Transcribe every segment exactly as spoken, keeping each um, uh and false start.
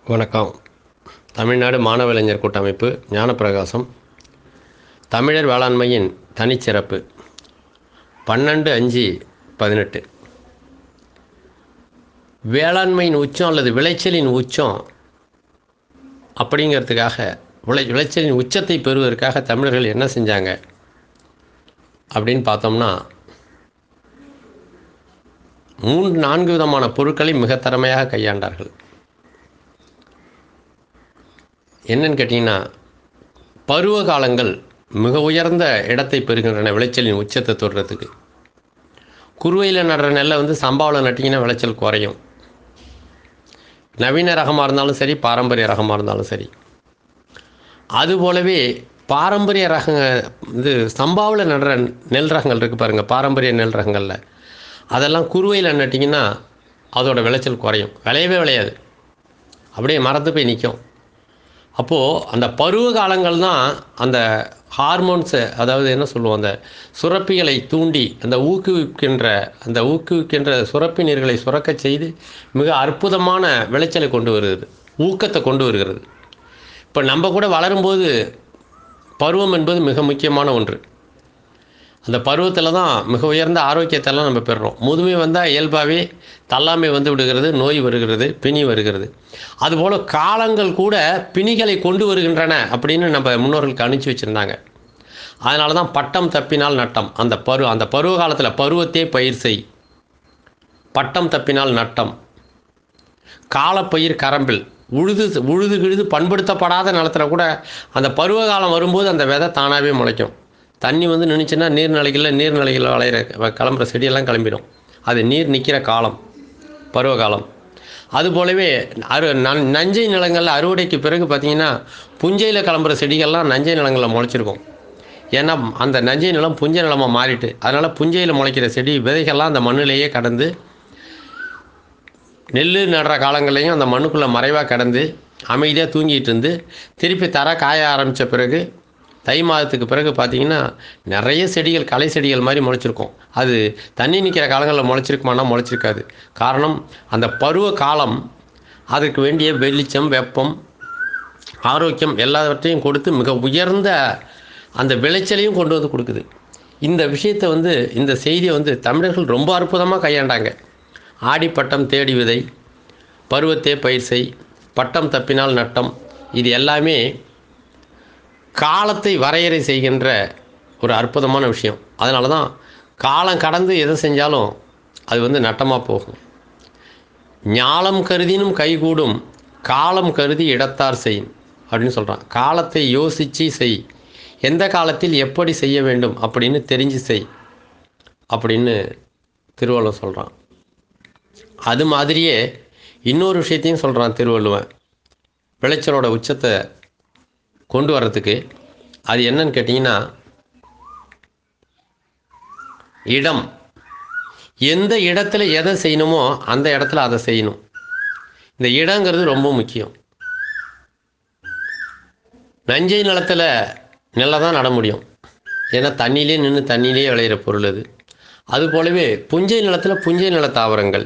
வணக்கம். தமிழ்நாடு மாணவ இளைஞர் கூட்டமைப்பு, ஞானப்பிரகாசம். தமிழர் வேளாண்மையின் தனிச்சிறப்பு. பன்னெண்டு அஞ்சு பதினெட்டு. வேளாண்மையின் உச்சம் அல்லது விளைச்சலின் உச்சம் அப்படிங்கிறதுக்காக, விளை விளைச்சலின் உச்சத்தை பெறுவதற்காக தமிழர்கள் என்ன செஞ்சாங்க அப்படின்னு பார்த்தோம்னா, மூன்று நான்கு விதமான பொருட்களை மிக திறமையாக கையாண்டார்கள். என்னன்னு கேட்டிங்கன்னா, பருவ காலங்கள் மிக உயர்ந்த இடத்தை பெறுகின்றன விளைச்சலின் உச்சத்தை தொடுறதுக்கு. குறுவையில் நடுற நெல்லை வந்து சம்பாவில் நட்டிங்கன்னா விளைச்சல் குறையும். நவீன ரகமாக இருந்தாலும் சரி, பாரம்பரிய ரகமாக இருந்தாலும் சரி. அதுபோலவே பாரம்பரிய ரக இது சம்பாவில் நடுற நெல் ரகங்கள் இருக்குது பாருங்கள், பாரம்பரிய நெல் ரகங்களில் அதெல்லாம் குறுவையில் நட்டிங்கன்னா அதோட விளைச்சல் குறையும், விளையவே விளையாது, அப்படியே மரத்து போய் நிற்கும். அப்போது அந்த பருவ காலங்கள் தான் அந்த ஹார்மோன்ஸை, அதாவது என்ன சொல்லுவோம், அந்த சுரப்பிகளை தூண்டி அந்த ஊக்குவிக்கின்ற அந்த ஊக்குவிக்கின்ற சுரப்பி நீர்களை சுரக்க செய்து மிக அற்புதமான விளைச்சலை கொண்டு வருகிறது, ஊக்கத்தை கொண்டு வருகிறது. இப்போ நம்ம கூட வளரும்போது பருவம் என்பது மிக முக்கியமான ஒன்று. அந்த பருவத்தில் தான் மிக உயர்ந்த ஆரோக்கியத்தெல்லாம் நம்ம பெறுறோம். முதுமை வந்தால் இயல்பாகவே தள்ளாமை வந்து விடுகிறது, நோய் வருகிறது, பிணி வருகிறது. அதுபோல் காலங்கள் கூட பிணிகளை கொண்டு வருகின்றன அப்படின்னு நம்ம முன்னோர்களுக்கு அனுப்பிச்சி வச்சுருந்தாங்க. அதனால தான் பட்டம் தப்பினால் நட்டம். அந்த பருவ அந்த பருவ காலத்தில் பருவத்தே பயிர் செய், பட்டம் தப்பினால் நட்டம். காலப்பயிர் கரம்பில், உழுது உழுது கிழுது பண்படுத்தப்படாத நிலத்தில் கூட அந்த பருவ காலம் வரும்போது அந்த விதை தானாகவே முளைக்கும். தண்ணி வந்து நின்றுச்சுன்னா நீர்நிலைகளில் நீர்நிலைகளில் வளையிற கிளம்புற செடியெல்லாம் கிளம்பிடும். அது நீர் நிற்கிற காலம் பருவகாலம். அதுபோலவே அரு நஞ்சை நிலங்களில் அறுவடைக்கு பிறகு பார்த்திங்கன்னா புஞ்சையில் கிளம்புற செடிகள்லாம் நஞ்சை நிலங்களில் முளைச்சிருக்கும். ஏன்னா அந்த நஞ்சை நிலம் புஞ்சை நிலமாக மாறிட்டு, அதனால் புஞ்சையில் முளைக்கிற செடி விதைகள்லாம் அந்த மண்ணிலேயே கடந்து நெல் நடுற காலங்களையும் அந்த மண்ணுக்குள்ளே மறைவாக கடந்து அமைதியாக தூங்கிட்டு இருந்து திருப்பி தர காய ஆரம்பித்த பிறகு தை மாதத்துக்கு பிறகு பார்த்திங்கன்னா நிறைய செடிகள் களை செடிகள் மாதிரி முளைச்சிருக்கும். அது தண்ணி நிற்கிற காலங்களில் முளைச்சிருக்குமானா முளைச்சிருக்காது. காரணம், அந்த பருவ காலம் அதுக்கு வேண்டிய வெளிச்சம், வெப்பம், ஆரோக்கியம் எல்லாவற்றையும் கொடுத்து மிக உயர்ந்த அந்த விளைச்சலையும் கொண்டு வந்து கொடுக்குது. இந்த விஷயத்தை வந்து, இந்த செய்தியை வந்து தமிழர்கள் ரொம்ப அற்புதமாக கையாண்டாங்க. ஆடிப்பட்டம் தேடி விதை, பருவத்தே பயிர் செய், பட்டம் தப்பினால் நட்டம், இது எல்லாமே காலத்தை வரையறை செய்கின்ற ஒரு அற்புதமான விஷயம். அதனால தான் காலம் கடந்து எதை செஞ்சாலும் அது வந்து நட்டமாக போகும். ஞாலம் கருதினும் கைகூடும், காலம் கருதி இடத்தார் செய் அப்படின்னு சொல்கிறான். காலத்தை யோசித்து செய், எந்த காலத்தில் எப்படி செய்ய வேண்டும் அப்படின்னு தெரிஞ்சு செய் அப்படின்னு திருவள்ளுவர் சொல்கிறான். அது மாதிரியே இன்னொரு விஷயத்தையும் சொல்கிறான் திருவள்ளுவன், விளைச்சலோட உச்சத்தை கொண்டு வர்றதுக்கு. அது என்னன்னு கேட்டிங்கன்னா, இடம். எந்த இடத்துல எதை செய்யணுமோ அந்த இடத்துல அதை செய்யணும். இந்த இடங்கிறது ரொம்ப முக்கியம். நஞ்சை நிலத்தில் நெல்லை தான் நட முடியும், ஏன்னா தண்ணியிலே நின்று தண்ணியிலே விளையிற பொருள் அது. அதுபோலவே புஞ்சை நிலத்தில் புஞ்சை நில தாவரங்கள்,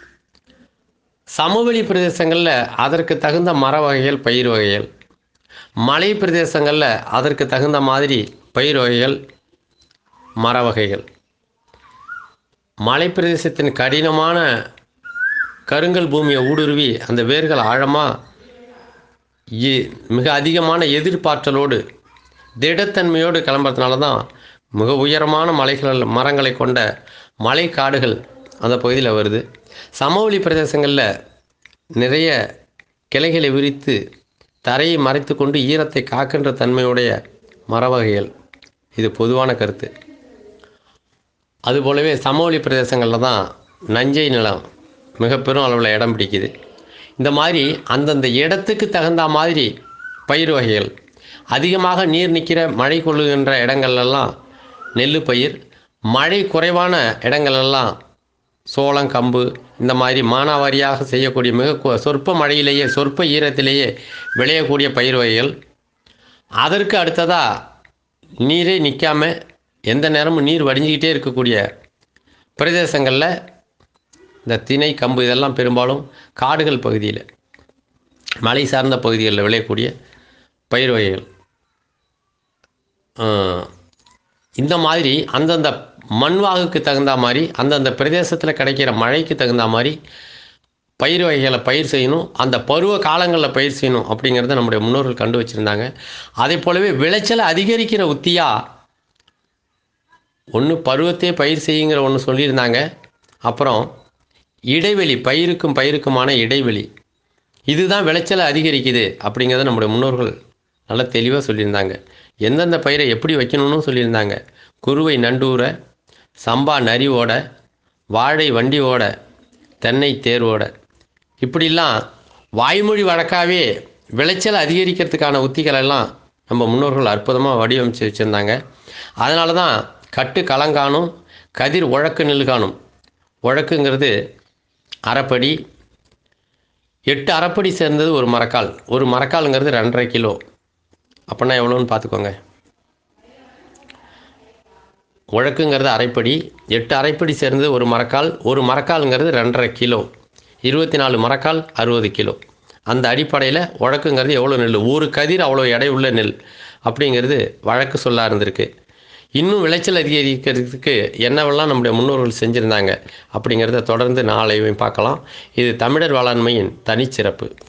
சமவெளி பிரதேசங்களில் அதற்கு தகுந்த மர வகைகள், பயிர் வகைகள், மலை பிரதேசங்களில் அதற்கு தகுந்த மாதிரி பயிர் வகைகள், மர வகைகள். மலை பிரதேசத்தின் கடினமான கருங்கல் பூமியை ஊடுருவி அந்த வேர்கள் ஆழமாக மிக அதிகமான எதிர்பார்த்தலோடு திடத்தன்மையோடு கிளம்புறதுனால தான் மிக உயரமான மலைகள், மரங்களை கொண்ட மலை காடுகள் அந்த பகுதியில் வருது. சமவெளி பிரதேசங்களில் நிறைய கிளைகளை விரித்து தரையை மறைத்து கொண்டு ஈரத்தை காக்கின்ற தன்மையுடைய மர வகைகள், இது பொதுவான கருத்து. அதுபோலவே சமவெளி பிரதேசங்களில் தான் நஞ்சை நிலம் மிக பெரும் அளவில் இடம் பிடிக்குது. இந்த மாதிரி அந்தந்த இடத்துக்கு தகுந்த மாதிரி பயிர் வகைகள், அதிகமாக நீர் நிற்கிற மழை கொள்ளுகின்ற இடங்கள்லாம் நெல் பயிர், மழை குறைவான இடங்களெல்லாம் சோளம், கம்பு, இந்த மாதிரி மானாவாரியாக செய்யக்கூடிய மிக சொற்ப மழையிலேயே சொற்ப ஈரத்திலேயே விளையக்கூடிய பயிர் வகைகள். அதற்கு அடுத்ததாக நீரே நிற்காமல் எந்த நேரமும் நீர் வடிஞ்சிக்கிட்டே இருக்கக்கூடிய பிரதேசங்களில் இந்த திணை, கம்பு இதெல்லாம் பெரும்பாலும் காடுகள் பகுதியில் மலை சார்ந்த பகுதிகளில் விளையக்கூடிய பயிர் வகைகள். இந்த மாதிரி அந்தந்த மண்வாகுக்கு தகுந்த மாதிரி அந்தந்த பிரதேசத்தில் கிடைக்கிற மழைக்கு தகுந்த மாதிரி பயிர் வகைகளை பயிர் செய்யணும். அந்த பருவ காலங்களில் பயிர் செய்யணும் அப்படிங்கிறத நம்முடைய முன்னோர்கள் கண்டு வச்சுருந்தாங்க. அதே போலவே விளைச்சலை அதிகரிக்கிற உத்தியாக ஒன்று பருவத்தே பயிர் செய்யுங்கிற ஒன்று சொல்லியிருந்தாங்க. அப்புறம் இடைவெளி, பயிருக்கும் பயிருக்குமான இடைவெளி, இதுதான் விளைச்சலை அதிகரிக்குது அப்படிங்கிறத நம்முடைய முன்னோர்கள் நல்லா தெளிவாக சொல்லியிருந்தாங்க. எந்தெந்த பயிரை எப்படி வைக்கணும்னு சொல்லியிருந்தாங்க. குருவை நண்டூர, சம்பா நரிவோட, வாழை வண்டியோட, தென்னை தேர்வோட, இப்படிலாம் வாய்மொழி வழக்காகவே விளைச்சலை அதிகரிக்கிறதுக்கான உத்திகளெல்லாம் நம்ம முன்னோர்கள் அற்புதமாக வடிவமைச்சு வச்சுருந்தாங்க. அதனால தான் கட்டு களங்காணும், கதிர் உழக்கு நெல்காணும். உழக்குங்கிறது அரைப்படி, எட்டு அரைப்படி சேர்ந்தது ஒரு மரக்கால். ஒரு மரக்காலுங்கிறது ரெண்டரை கிலோ. அப்படின்னா எவ்வளோன்னு பார்த்துக்கோங்க. உழக்குங்கிறது அரைப்படி, எட்டு அரைப்படி சேர்ந்தது ஒரு மரக்கால். ஒரு மரக்காலுங்கிறது ரெண்டரை கிலோ. இருபத்தி நாலு மரக்கால் அறுபது கிலோ. அந்த அடிப்படையில் உழக்குங்கிறது எவ்வளோ நெல், ஒரு கதிர் அவ்வளோ எடை உள்ள நெல் அப்படிங்கிறது வழக்கு சொல்லாக இருந்திருக்கு. இன்னும் விளைச்சல் அதிகரிக்கிறதுக்கு என்னவெல்லாம் நம்முடைய முன்னோர்கள் செஞ்சுருந்தாங்க அப்படிங்கிறத தொடர்ந்து நாளையும் பார்க்கலாம். இது தமிழர் வேளாண்மையின் தனிச்சிறப்பு.